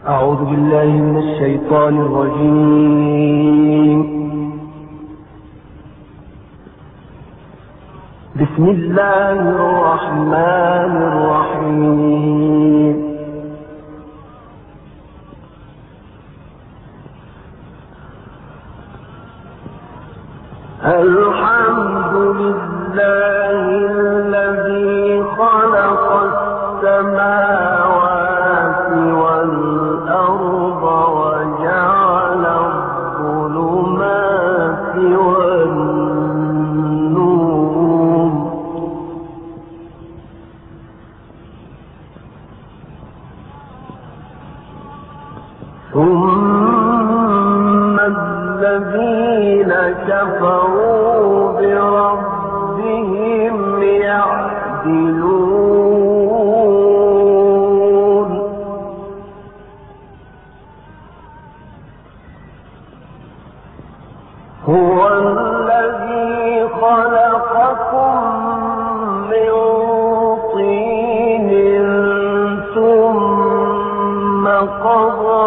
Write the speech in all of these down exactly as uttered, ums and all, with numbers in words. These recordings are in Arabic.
أعوذ بالله من الشيطان الرجيم. بسم الله الرحمن الرحيم. الحمد لله الذي خلق السماوات والأرض وجعل الظلمات والنور ثم الذين كفروا بربهم يعدلون هو الذي خلقكم من طين ثم قضى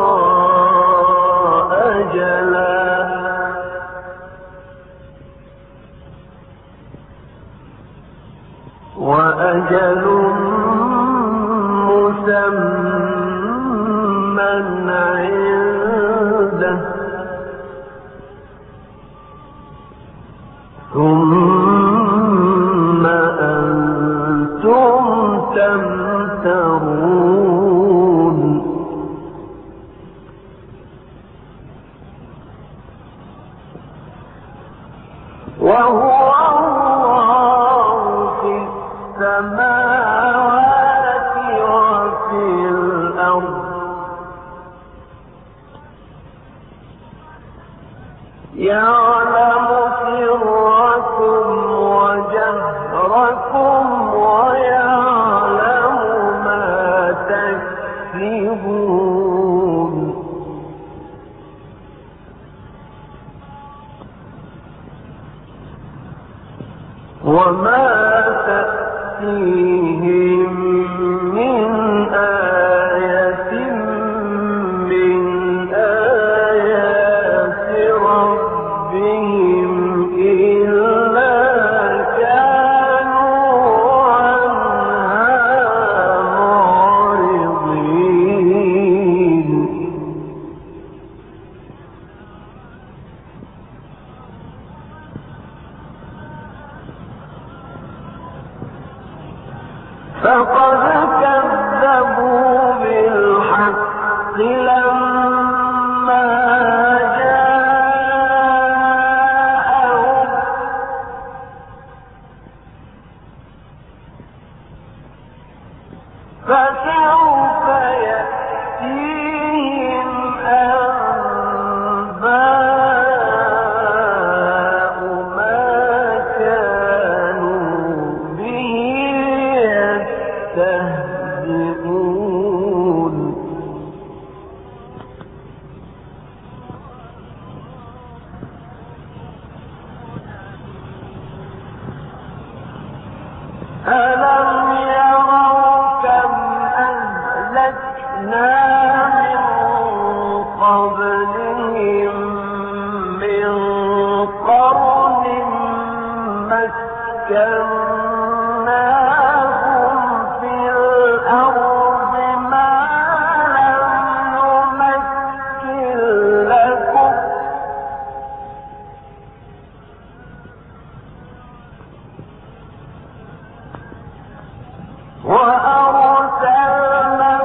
وأجل مسمى عنده ثم أنتم تمترون وهو السماوات وفي الأرض يعلم سركم وجهركم ويعلم ما تكسبون وما تأتيهم من آية من آيات ربهم إلا كانوا عنها معرضين فقد كذبوا بالحق لما جاءهم فسوف يأتيهم أنباء ما كانوا به يستهزئون ألم يروا كم أهلكنا من قبلهم من قرن مكناهم في الأرض ما لم نمكن لكم وأرسلنا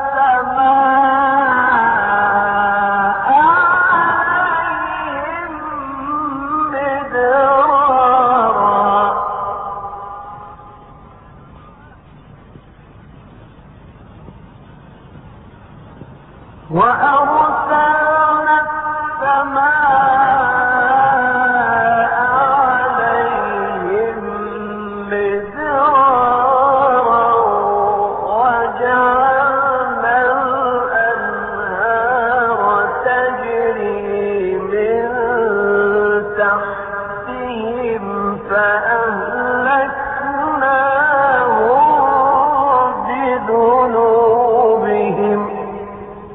السماء عليهم مدرارا وأرسلنا السماء عليهم مدرارا وجعلنا الأنهار تجري من تحتهم فأهلكناهم بذنوبهم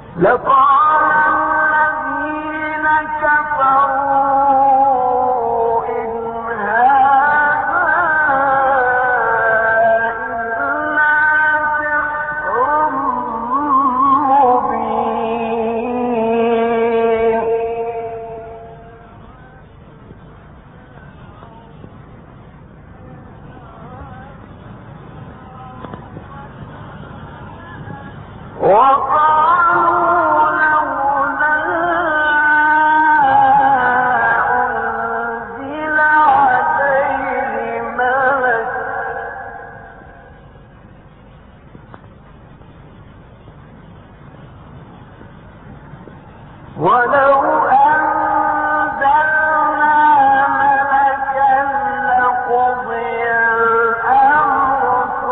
لقال الذين كفروا إن هذا إلا سحر مبين وقالوا لولا أنزل عليه ملك ولو أنزلنا ملكا لقضي الأمر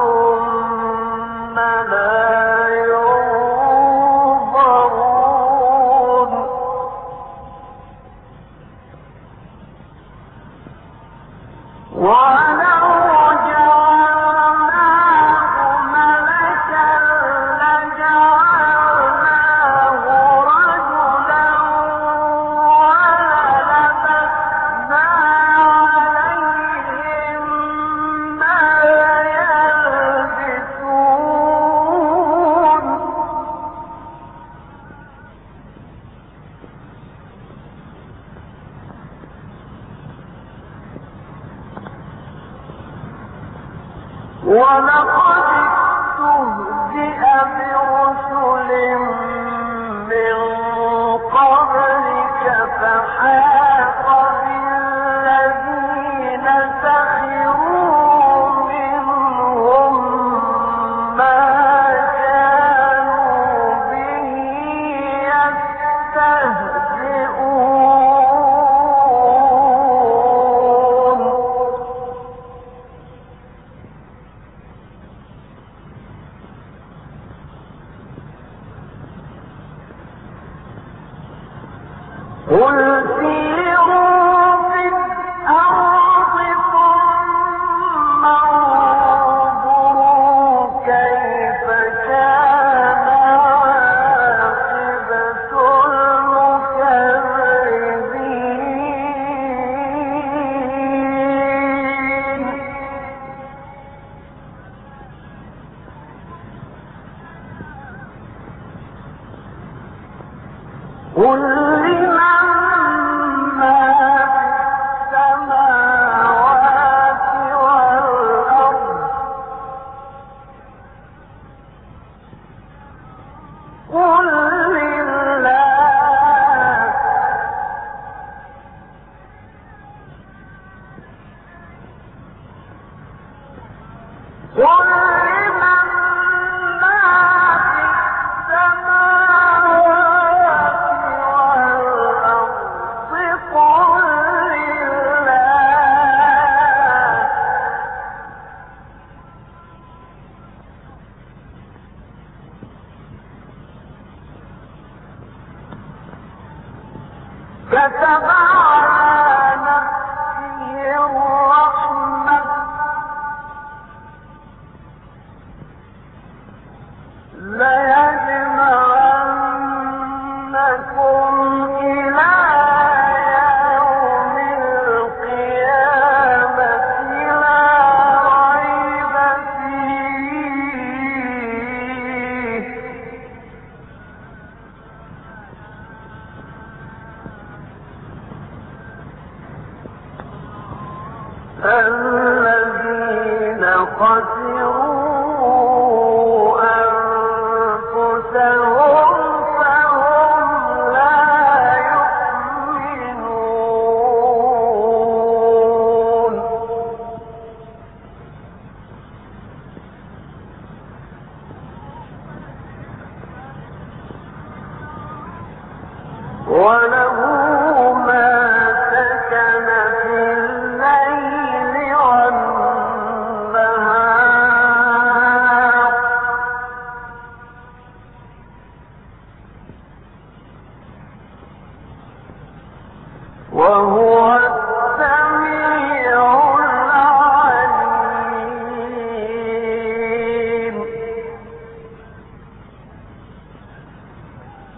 ثم لا ينظرون ولو جعلناه ملكا لجعلناه رجلا وللبسنا عليهم ما يلبسون ولقد استهزئ برسل من قبلك فحاق بالذين سخروا منهم ما كانوا به يستهزئون قل سيروا في الأرض ثم انظروا كيف كان عاقبة المكذبين قل لمن ما في السماوات والأرض قل لله قل لمن ما في السماوات والأرض قل لله كتب على نفسه الرحمة ليجمعنكم إلى يوم القيامة لا ريب فيه الذين خسروا أنفسهم فهم لا يؤمنون وله ما سكن في الليل والنهار وهو السميع العليم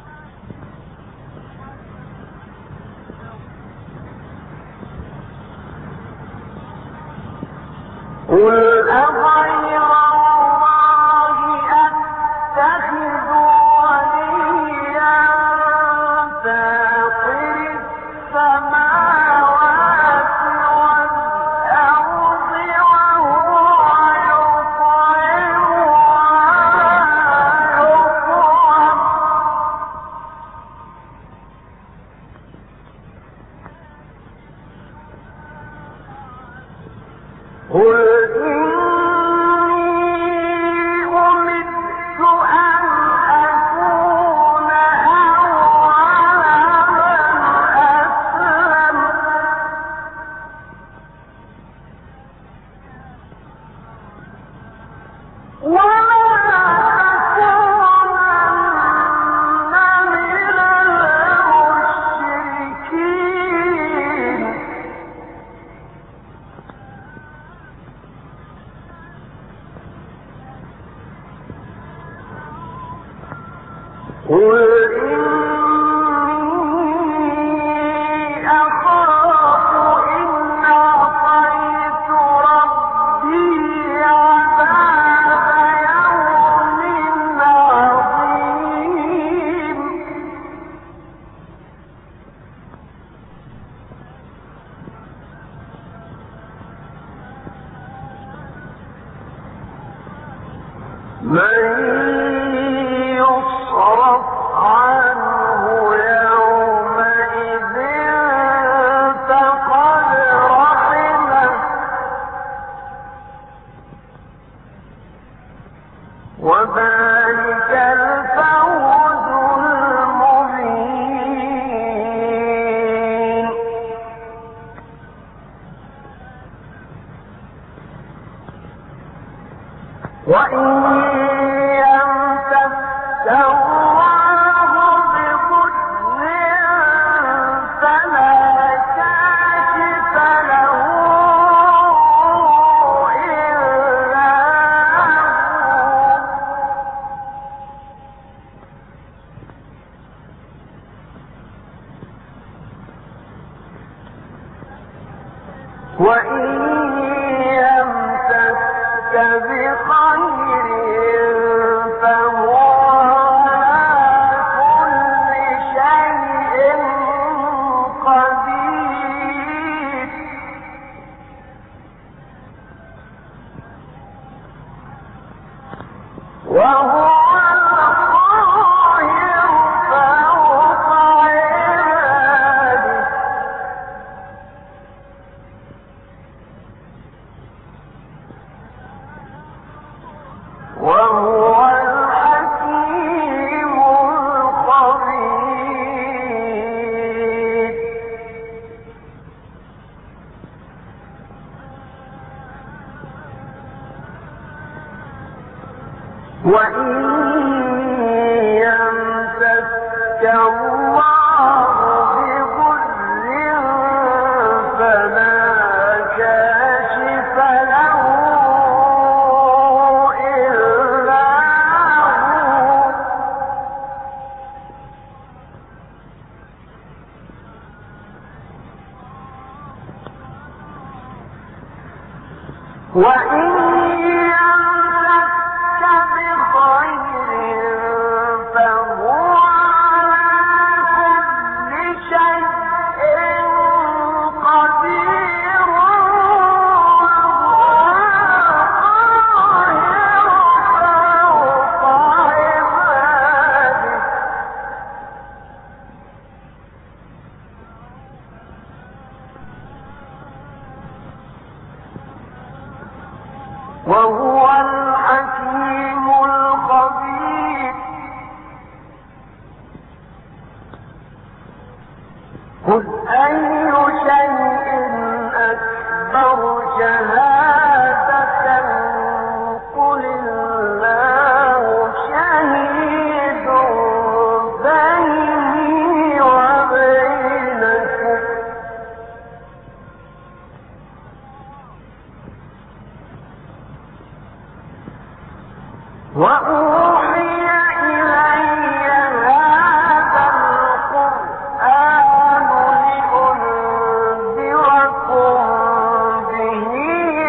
به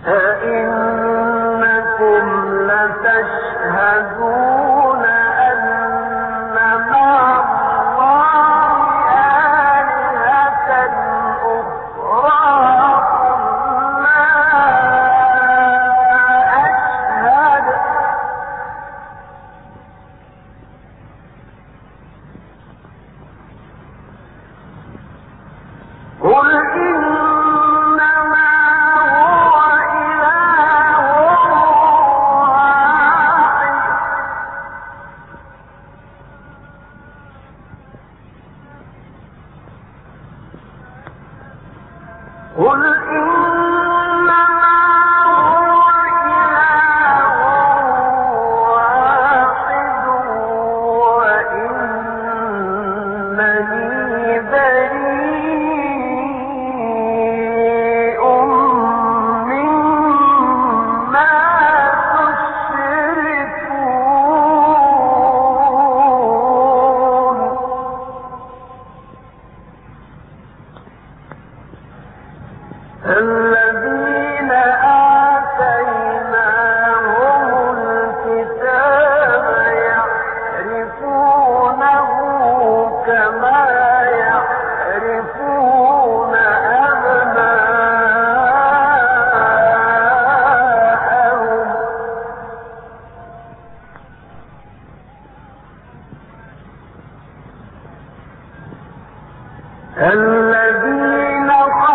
أئنكم لتشهدون أن مع الله آلهة أخرى قل لا أشهد قل إنما هو إله واحد قل إنما هو إله واحد وإنني بريء مما تشركون الذين آتيناهم الكتاب يعرفونه كما يعرفون أبناءهم الذين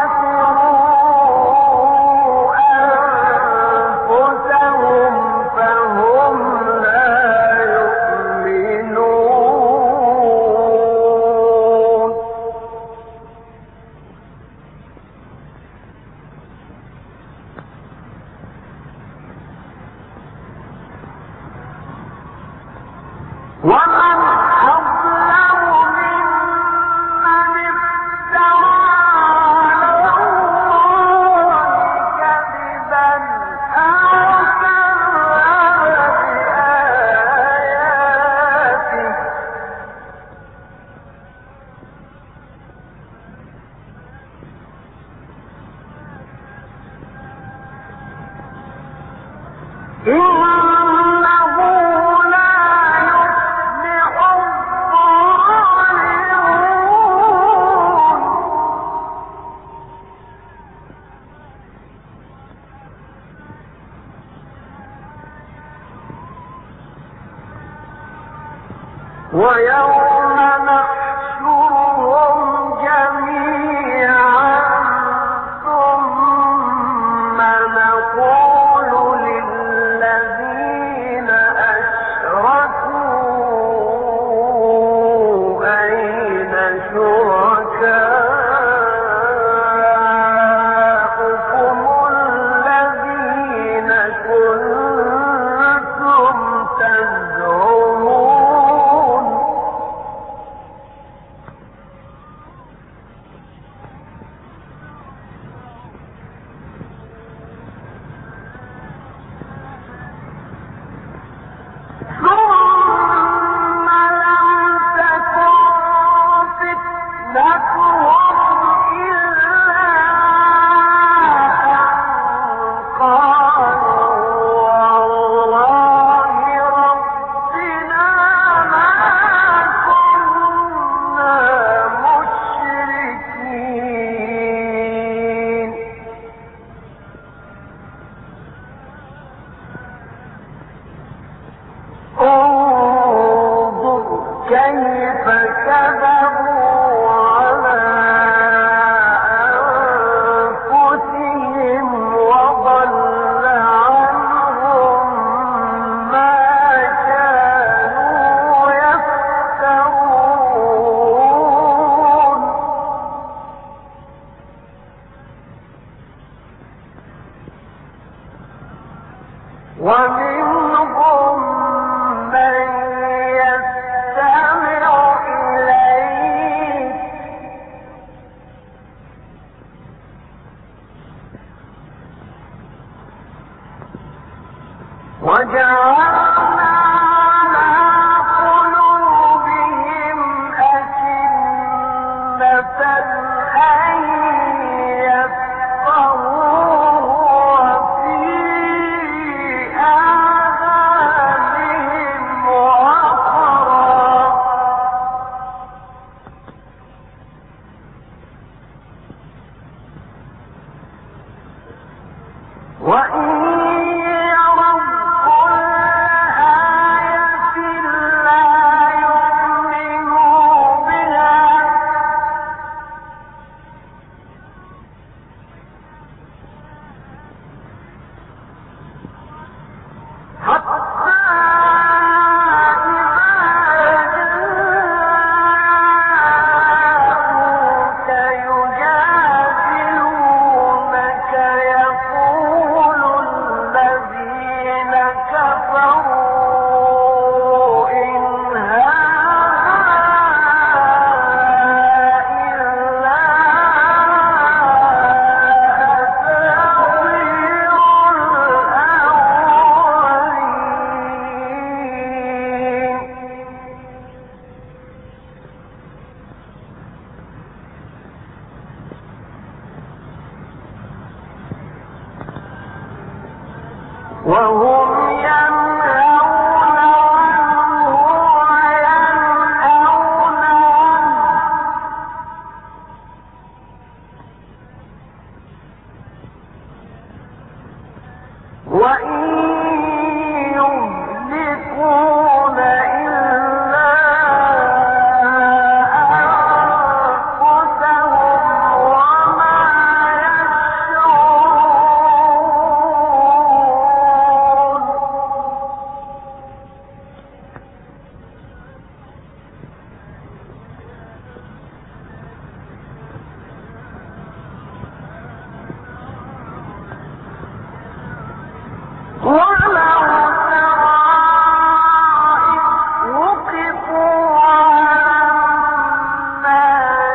خسروا أنفسهم فهم لا يؤمنون ومن أظلم ممن افترى على الله كذبا أو كذب بآياته إنه لا يفلح الظالمون ويوم نحشرهم جميعا ثم نقول للذين أشركوا أين شركاؤكم الذين كنتم تزعمون ثم لم تكن فتنتهم إلا أن قالوا والله ربنا ما كنا مشركين انظر كيف كذبوا على أنفسهم وضل عنهم ما كانوا يفترون ومنهم من يستمع إليك وجعلنا على قلوبهم أكنة أن يفقهوه وفي وهم ينهون عنه وينأون عنه وإن يهلكون إلا أنفسهم وما يشعرون. ولو ترى إذ وقفوا على النار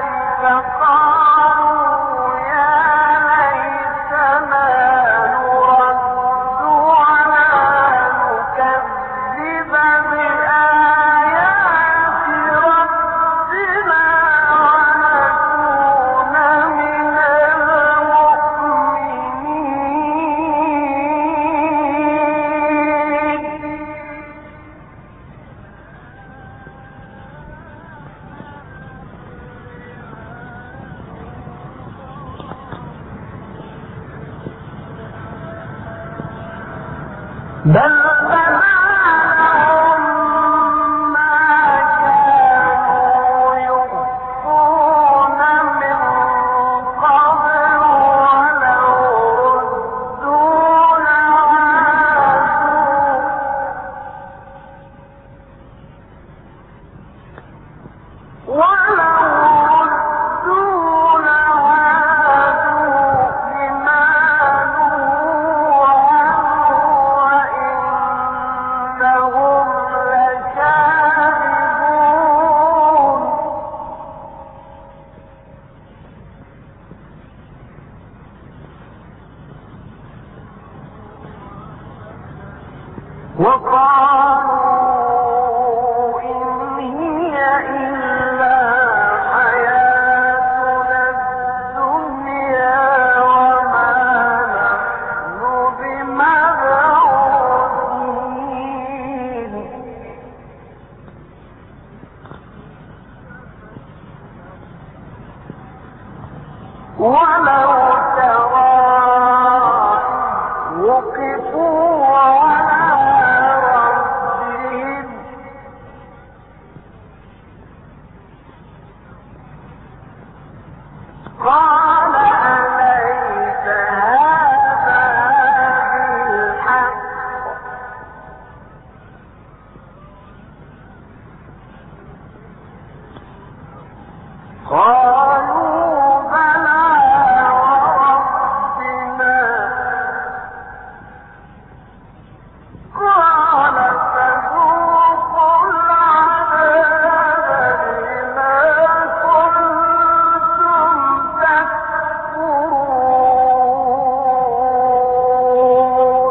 فقالوا يا ليتنا نرد ولا نكذب بآيات ربنا ونكون من المؤمنين. بل بدا لهم ما كانوا يخفون من قبل ولو ردوا لعادوا ولو ردوا لعادوا لما نهوا عنه وإنهم لكاذبون. وقالوا إن هي إلا حياتنا الدنيا وما نحن بمبعوثين. ولو ترى إذ وقفوا على ربهم قال أليس هذا بالحق قالوا بلى وربنا قال فذوقوا العذاب بما كنتم تكفرون.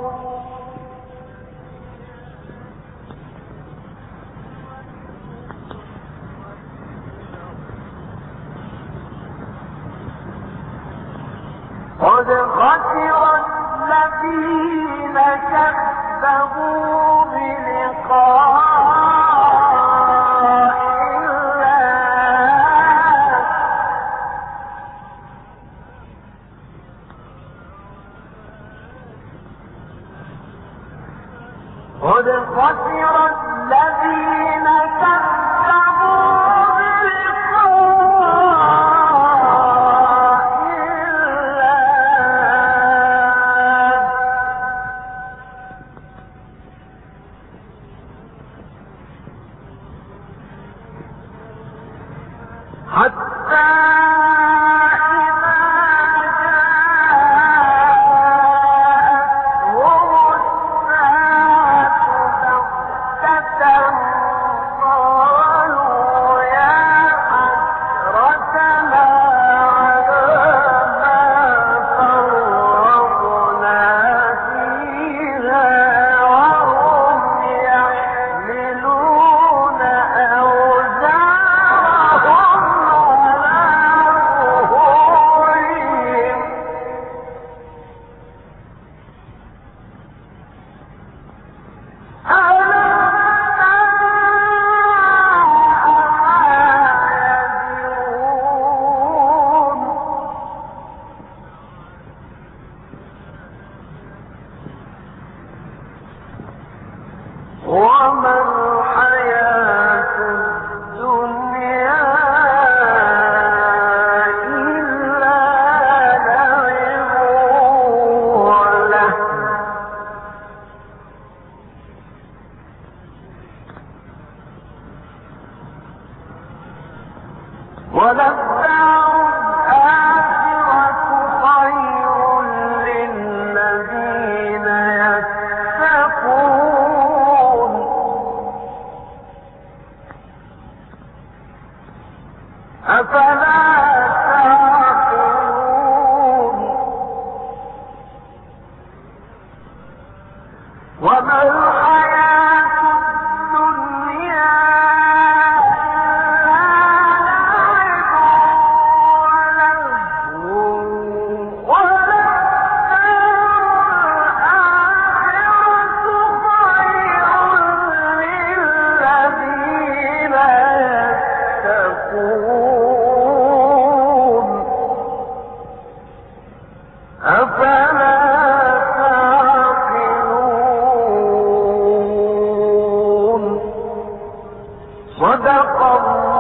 قد خسر الذين كذبوا بلقاء الله قد خسر الذين كذبوا بلقاء الله حتى وللدار الآخرة خير للذين يتقون أفلا تعقلون وما الحياة الدنيا صدق الله